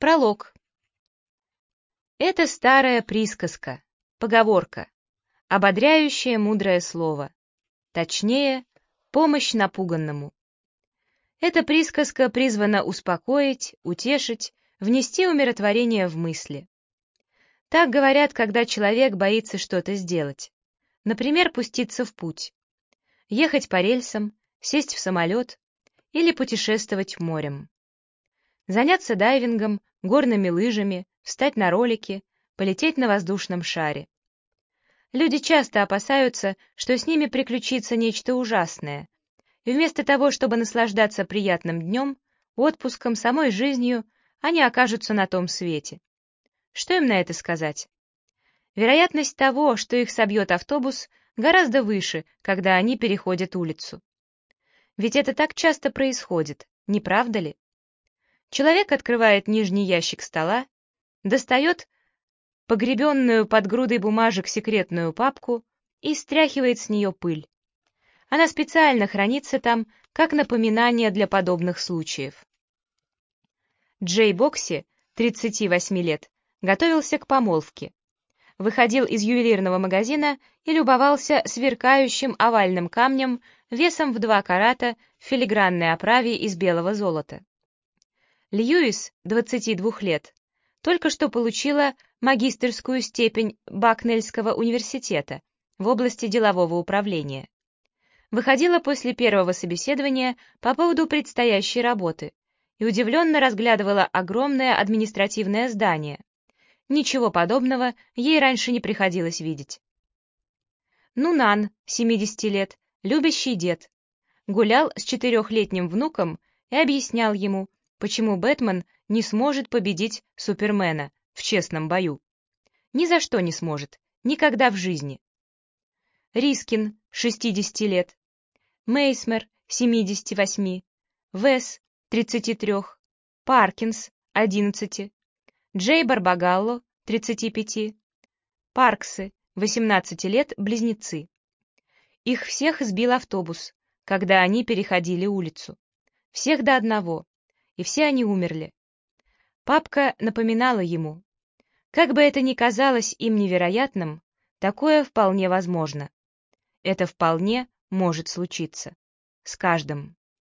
Пролог. Это старая присказка, поговорка, ободряющее мудрое слово, точнее, помощь напуганному. Эта присказка призвана успокоить, утешить, внести умиротворение в мысли. Так говорят, когда человек боится что-то сделать. Например, пуститься в путь, ехать по рельсам, сесть в самолет или путешествовать морем. Заняться дайвингом, горными лыжами, встать на ролики, полететь на воздушном шаре. Люди часто опасаются, что с ними приключится нечто ужасное, и вместо того, чтобы наслаждаться приятным днем, отпуском, самой жизнью, они окажутся на том свете. Что им на это сказать? Вероятность того, что их собьет автобус, гораздо выше, когда они переходят улицу. Ведь это так часто происходит, не правда ли? Человек открывает нижний ящик стола, достает погребенную под грудой бумажек секретную папку и стряхивает с нее пыль. Она специально хранится там, как напоминание для подобных случаев. Джей Бокси, 38 лет, готовился к помолвке. Выходил из ювелирного магазина и любовался сверкающим овальным камнем весом в 2 карата в филигранной оправе из белого золота. Льюис, 22 лет, только что получила магистерскую степень Бакнельского университета в области делового управления. Выходила после первого собеседования по поводу предстоящей работы и удивленно разглядывала огромное административное здание. Ничего подобного ей раньше не приходилось видеть. Нунан, 70 лет, любящий дед, гулял с 4-летним внуком и объяснял ему, почему Бэтмен не сможет победить Супермена в честном бою. Ни за что не сможет, никогда в жизни. Рискин, 60 лет, Мейсмер, 78, Вес, 33, Паркинс, 11, Джей Барбагалло, 35, Парксы, 18 лет, близнецы. Их всех сбил автобус, когда они переходили улицу. Всех до одного. И все они умерли. Папка напоминала ему. Как бы это ни казалось им невероятным, такое вполне возможно. Это вполне может случиться. С каждым.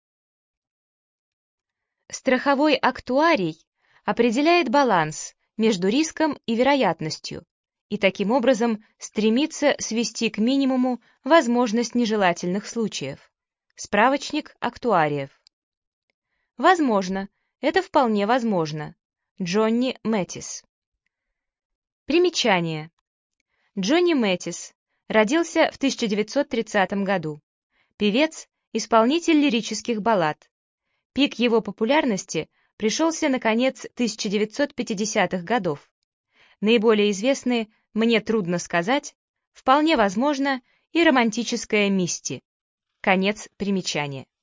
Страховой актуарий определяет баланс между риском и вероятностью и таким образом стремится свести к минимуму возможность нежелательных случаев. Справочник актуариев. Возможно, это вполне возможно. Джонни Мэтис. Примечание. Джонни Мэтис родился в 1930 году. Певец, исполнитель лирических баллад. Пик его популярности пришелся на конец 1950-х годов. Наиболее известны «Мне трудно сказать», «Вполне возможно» и «Романтическая Мисти». Конец примечания.